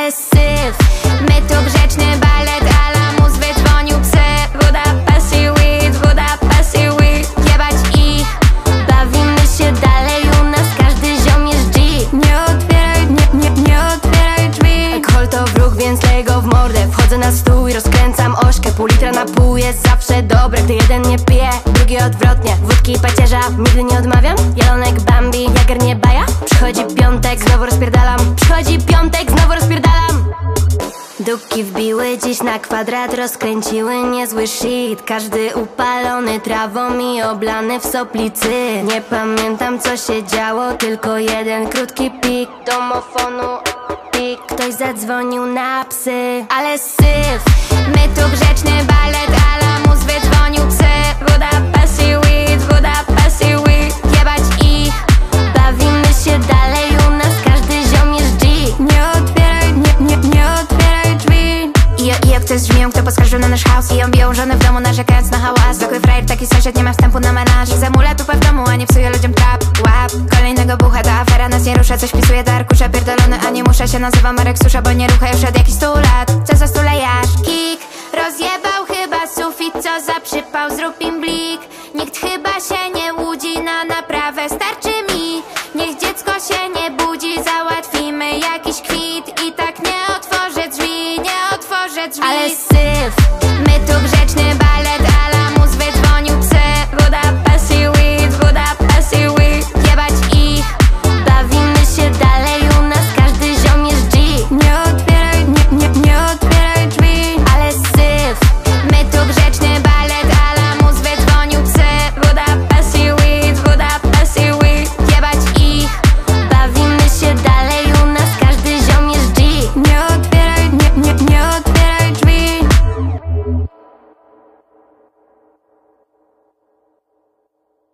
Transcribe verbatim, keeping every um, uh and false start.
ale syf. My tu grzeczny balet, Alamus wydzwonił psy. Woda, pasy, weed, woda, pasy, weed. Jebać ich, bawimy się dalej, u nas każdy ziom jest G. Nie otwieraj, nie, nie, nie otwieraj drzwi. Alkohol to wróg, więc lej go w mordę. Wchodzę na stół i rozkręcam ośkę. Pół litra na pół jest zawsze dobre, gdy jeden nie pije, drugi odwrotnie. Wódki i pacierza nigdy nie odmawiam. Jelonek, Bambi, Jager nie baja. Przychodzi piątek, znowu rozpierdalam. Przychodzi piątek, znowu rozpierdalam. Dupki wbiły dziś na kwadrat, rozkręciły niezły shit. Każdy upalony trawą i oblany w soplicy. Nie pamiętam co się działo, tylko jeden krótki pik domofonu. Pik, ktoś zadzwonił na psy, ale syf. My tu grzeczny balet, Alamus wydzwonił psy. Woda, pasy, weed, woda, pasy, weed. Jebać ich, bawimy się dalej, u nas każdy ziom jest G. Nie otwieraj, nie, nie, nie otwieraj drzwi. I o, i o ktoś brzmią, kto poskarżył na nasz house. I on biją żonę w domu, narzekając na hałas. Zwykły frajer, taki sąsiad, nie ma wstępu na menaż. Zamula tupę w domu, a nie psuje ludziom trap. Łap, kolejnego bucha, ta afera nas nie rusza. Coś pisuje do arkusza, pierdolony, a nie muszę. Się nazywa Marek Susza, bo nie rucha już od jakichś stu lat. Co za stulejarz? Kik rozjebał chyba sufit, co za przypał, zrób im blik. Nikt chyba się nie łudzi, na naprawę starczy mi. Niech dziecko się nie budzi, załatwimy jakiś kwit. I tak nie otworzę drzwi, nie otworzę drzwi, ale syf. My tu